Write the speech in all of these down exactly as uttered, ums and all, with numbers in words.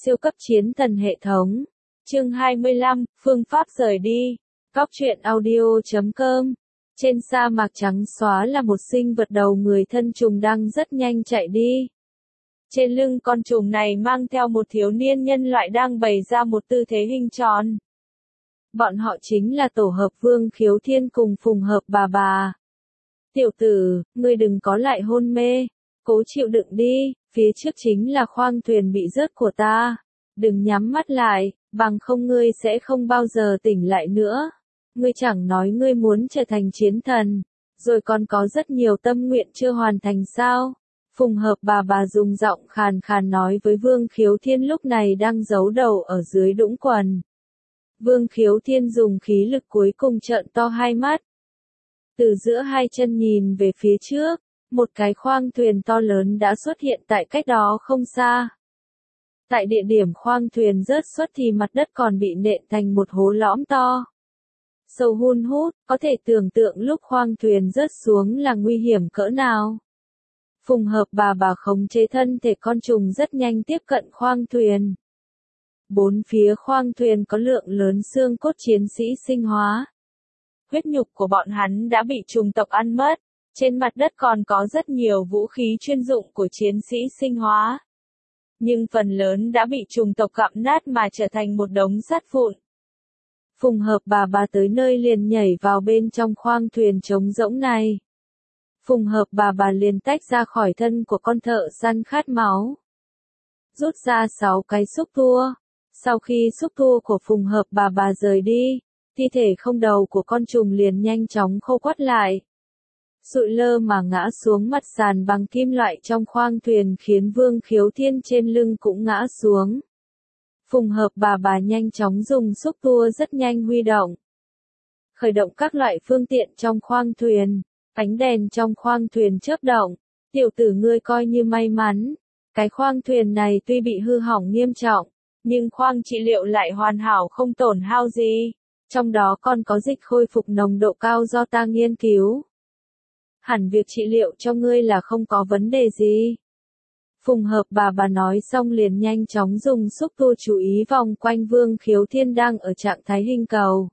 Siêu cấp chiến thần hệ thống. Chương hai mươi lăm, phương pháp rời đi. Góc truyện audio chấm com. Trên sa mạc trắng xóa là một sinh vật đầu người thân trùng đang rất nhanh chạy đi. Trên lưng con trùng này mang theo một thiếu niên nhân loại đang bày ra một tư thế hình tròn. Bọn họ chính là tổ hợp Vương Khiếu Thiên cùng Phùng Hợp Bà Bà. Tiểu tử, ngươi đừng có lại hôn mê, cố chịu đựng đi, phía trước chính là khoang thuyền bị rớt của ta. Đừng nhắm mắt lại, bằng không ngươi sẽ không bao giờ tỉnh lại nữa. Ngươi chẳng nói ngươi muốn trở thành chiến thần, rồi còn có rất nhiều tâm nguyện chưa hoàn thành sao? Phùng Hợp Bà Bà dùng giọng khàn khàn nói với Vương Khiếu Thiên lúc này đang giấu đầu ở dưới đũng quần. Vương Khiếu Thiên dùng khí lực cuối cùng trợn to hai mắt. Từ giữa hai chân nhìn về phía trước, một cái khoang thuyền to lớn đã xuất hiện tại cách đó không xa. Tại địa điểm khoang thuyền rớt xuất thì mặt đất còn bị nện thành một hố lõm to. Sâu hun hút, có thể tưởng tượng lúc khoang thuyền rớt xuống là nguy hiểm cỡ nào. Phùng Hợp Bà Bà khống chế thân thể con trùng rất nhanh tiếp cận khoang thuyền. Bốn phía khoang thuyền có lượng lớn xương cốt chiến sĩ sinh hóa. Huyết nhục của bọn hắn đã bị trùng tộc ăn mất. Trên mặt đất còn có rất nhiều vũ khí chuyên dụng của chiến sĩ sinh hóa. Nhưng phần lớn đã bị trùng tộc gặm nát mà trở thành một đống sắt vụn. Phùng Hợp Bà Bà tới nơi liền nhảy vào bên trong khoang thuyền trống rỗng này. Phùng Hợp Bà Bà liền tách ra khỏi thân của con thợ săn khát máu. Rút ra sáu cái xúc tua. Sau khi xúc tua của Phùng Hợp Bà Bà rời đi, thi thể không đầu của con trùng liền nhanh chóng khô quắt lại. Sụi lơ mà ngã xuống mặt sàn bằng kim loại trong khoang thuyền khiến Vương Khiếu Thiên trên lưng cũng ngã xuống. Phùng Hợp Bà Bà nhanh chóng dùng xúc tua rất nhanh huy động. Khởi động các loại phương tiện trong khoang thuyền, ánh đèn trong khoang thuyền chớp động. Tiểu tử ngươi coi như may mắn, cái khoang thuyền này tuy bị hư hỏng nghiêm trọng, nhưng khoang trị liệu lại hoàn hảo không tổn hao gì. Trong đó còn có dịch khôi phục nồng độ cao do ta nghiên cứu. Hẳn việc trị liệu cho ngươi là không có vấn đề gì. Phùng Hợp Bà Bà nói xong liền nhanh chóng dùng xúc tua chú ý vòng quanh Vương Khiếu Thiên đang ở trạng thái hình cầu.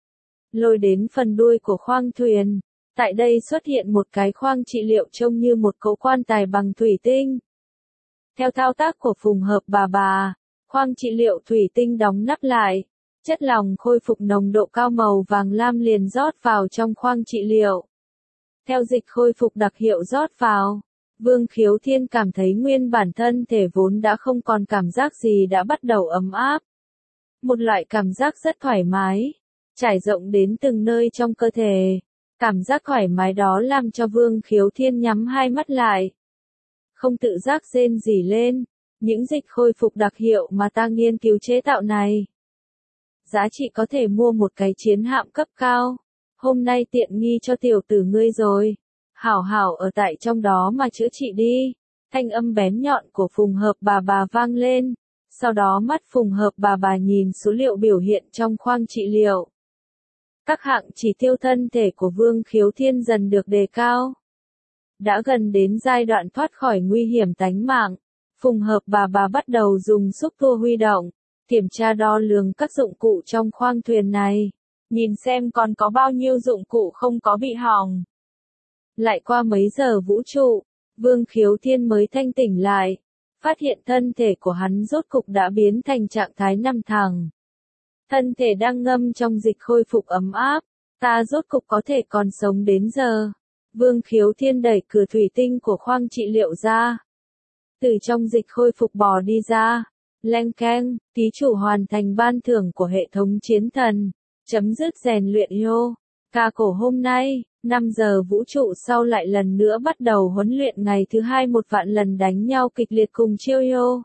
Lôi đến phần đuôi của khoang thuyền. Tại đây xuất hiện một cái khoang trị liệu trông như một cỗ quan tài bằng thủy tinh. Theo thao tác của Phùng Hợp Bà Bà, khoang trị liệu thủy tinh đóng nắp lại. Chất lỏng khôi phục nồng độ cao màu vàng lam liền rót vào trong khoang trị liệu. Theo dịch khôi phục đặc hiệu rót vào, Vương Khiếu Thiên cảm thấy nguyên bản thân thể vốn đã không còn cảm giác gì đã bắt đầu ấm áp. Một loại cảm giác rất thoải mái, trải rộng đến từng nơi trong cơ thể. Cảm giác thoải mái đó làm cho Vương Khiếu Thiên nhắm hai mắt lại. Không tự giác rên rỉ lên, những dịch khôi phục đặc hiệu mà ta nghiên cứu chế tạo này. Giá trị có thể mua một cái chiến hạm cấp cao. Hôm nay tiện nghi cho tiểu tử ngươi rồi. Hảo hảo ở tại trong đó mà chữa trị đi. Thanh âm bén nhọn của Phùng Hợp Bà Bà vang lên. Sau đó mắt Phùng Hợp Bà Bà nhìn số liệu biểu hiện trong khoang trị liệu. Các hạng chỉ tiêu thân thể của Vương Khiếu Thiên dần được đề cao. Đã gần đến giai đoạn thoát khỏi nguy hiểm tánh mạng. Phùng Hợp Bà Bà bắt đầu dùng xúc tua huy động. Kiểm tra đo lường các dụng cụ trong khoang thuyền này. Nhìn xem còn có bao nhiêu dụng cụ không có bị hỏng. Lại qua mấy giờ vũ trụ, Vương Khiếu Thiên mới thanh tỉnh lại. Phát hiện thân thể của hắn rốt cục đã biến thành trạng thái nằm thẳng. Thân thể đang ngâm trong dịch khôi phục ấm áp. Ta rốt cục có thể còn sống đến giờ. Vương Khiếu Thiên đẩy cửa thủy tinh của khoang trị liệu ra. Từ trong dịch khôi phục bò đi ra. Leng keng, ký chủ hoàn thành ban thưởng của hệ thống chiến thần. Chấm dứt rèn luyện yo. Ca cổ hôm nay, năm giờ vũ trụ sau lại lần nữa bắt đầu huấn luyện ngày thứ hai một vạn lần đánh nhau kịch liệt cùng chiêu yo.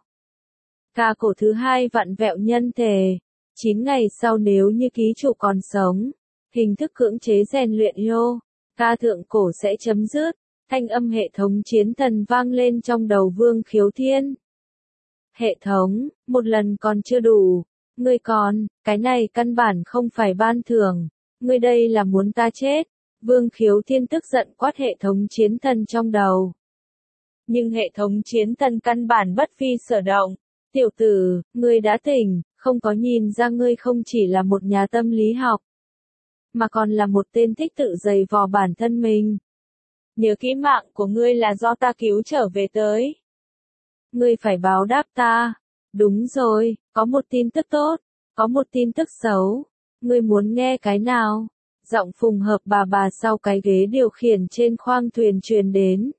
Ca cổ thứ hai vặn vẹo nhân thể. chín ngày sau nếu như ký chủ còn sống. Hình thức cưỡng chế rèn luyện yo. Ca thượng cổ sẽ chấm dứt. Thanh âm hệ thống chiến thần vang lên trong đầu Vương Khiếu Thiên. Hệ thống, một lần còn chưa đủ. Ngươi còn, cái này căn bản không phải ban thưởng. Ngươi đây là muốn ta chết. Vương Khiếu Thiên tức giận quát hệ thống chiến thần trong đầu. Nhưng hệ thống chiến thần căn bản bất vi sở động. Tiểu tử, ngươi đã tỉnh, không có nhìn ra ngươi không chỉ là một nhà tâm lý học, mà còn là một tên thích tự giày vò bản thân mình. Nhớ kỹ mạng của ngươi là do ta cứu trở về tới. Ngươi phải báo đáp ta. Đúng rồi, có một tin tức tốt, có một tin tức xấu. Ngươi muốn nghe cái nào? Giọng Phùng Hợp bà bà sau cái ghế điều khiển trên khoang thuyền truyền đến.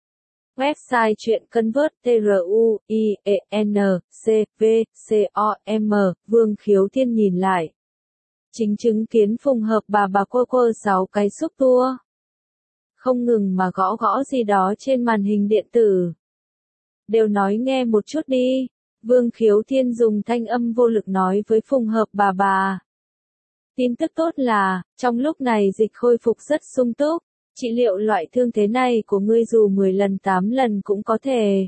Website Truyện Cân Vớt T R U I E N C V C O M. Vương Khiếu Thiên nhìn lại. Chính chứng kiến Phùng Hợp bà bà quơ quơ sáu cái xúc tua. Không ngừng mà gõ gõ gì đó trên màn hình điện tử. Đều nói nghe một chút đi. Vương Khiếu Thiên dùng thanh âm vô lực nói với Phùng Hợp bà bà. Tin tức tốt là, trong lúc này dịch khôi phục rất sung túc. Trị liệu loại thương thế này của ngươi dù mười lần tám lần cũng có thể.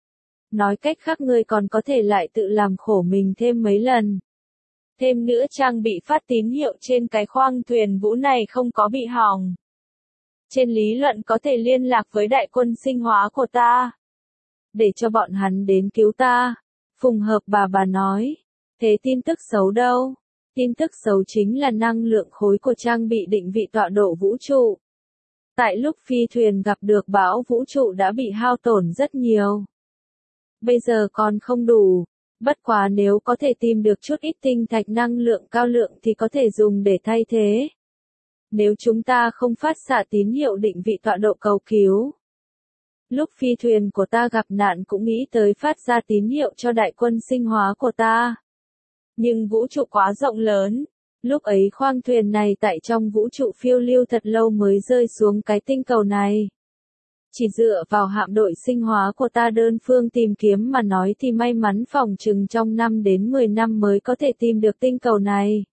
Nói cách khác ngươi còn có thể lại tự làm khổ mình thêm mấy lần. Thêm nữa trang bị phát tín hiệu trên cái khoang thuyền vũ này không có bị hỏng. Trên lý luận có thể liên lạc với đại quân sinh hóa của ta. Để cho bọn hắn đến cứu ta. Phùng Hợp bà bà nói. Thế tin tức xấu đâu? Tin tức xấu chính là năng lượng khối của trang bị định vị tọa độ vũ trụ. Tại lúc phi thuyền gặp được bão vũ trụ đã bị hao tổn rất nhiều. Bây giờ còn không đủ. Bất quá nếu có thể tìm được chút ít tinh thạch năng lượng cao lượng thì có thể dùng để thay thế. Nếu chúng ta không phát xạ tín hiệu định vị tọa độ cầu cứu. Lúc phi thuyền của ta gặp nạn cũng nghĩ tới phát ra tín hiệu cho đại quân sinh hóa của ta. Nhưng vũ trụ quá rộng lớn. Lúc ấy khoang thuyền này tại trong vũ trụ phiêu lưu thật lâu mới rơi xuống cái tinh cầu này. Chỉ dựa vào hạm đội sinh hóa của ta đơn phương tìm kiếm mà nói thì may mắn phỏng chừng trong năm đến mười năm mới có thể tìm được tinh cầu này.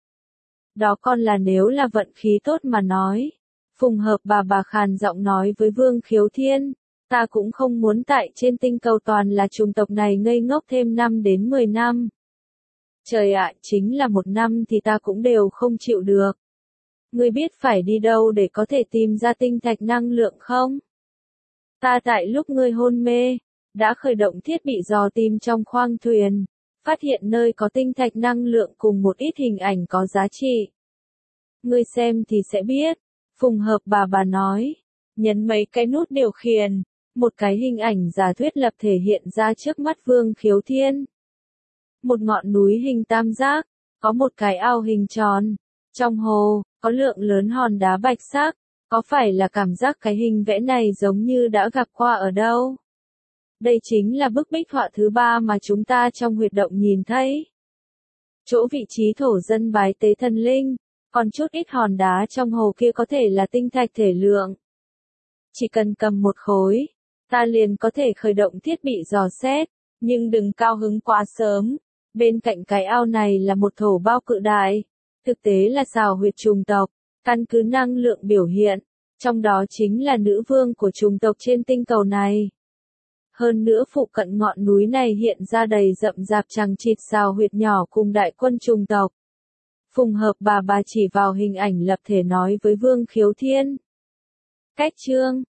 Đó còn là nếu là vận khí tốt mà nói. Phùng Hợp bà bà khàn giọng nói với Vương Khiếu Thiên. Ta cũng không muốn tại trên tinh cầu toàn là chủng tộc này ngây ngốc thêm năm đến mười năm. Trời ạ, chính là một năm thì ta cũng đều không chịu được. Ngươi biết phải đi đâu để có thể tìm ra tinh thạch năng lượng không? Ta tại lúc ngươi hôn mê, đã khởi động thiết bị dò tìm trong khoang thuyền, phát hiện nơi có tinh thạch năng lượng cùng một ít hình ảnh có giá trị. Ngươi xem thì sẽ biết. Phùng Hợp bà bà nói, nhấn mấy cái nút điều khiển, một cái hình ảnh giả thuyết lập thể hiện ra trước mắt Vương Khiếu Thiên. Một ngọn núi hình tam giác, có một cái ao hình tròn, trong hồ, có lượng lớn hòn đá bạch sắc, có phải là cảm giác cái hình vẽ này giống như đã gặp qua ở đâu? Đây chính là bức bích họa thứ ba mà chúng ta trong huyệt động nhìn thấy. Chỗ vị trí thổ dân bái tế thần linh, còn chút ít hòn đá trong hồ kia có thể là tinh thạch thể lượng. Chỉ cần cầm một khối, ta liền có thể khởi động thiết bị dò xét, nhưng đừng cao hứng quá sớm. Bên cạnh cái ao này là một thổ bao cự đại, thực tế là xào huyệt trùng tộc, căn cứ năng lượng biểu hiện, trong đó chính là nữ vương của trùng tộc trên tinh cầu này. Hơn nữa phụ cận ngọn núi này hiện ra đầy rậm rạp chằng chịt xào huyệt nhỏ cùng đại quân trùng tộc. Phùng Hợp bà bà chỉ vào hình ảnh lập thể nói với Vương Khiếu Thiên. Cách chương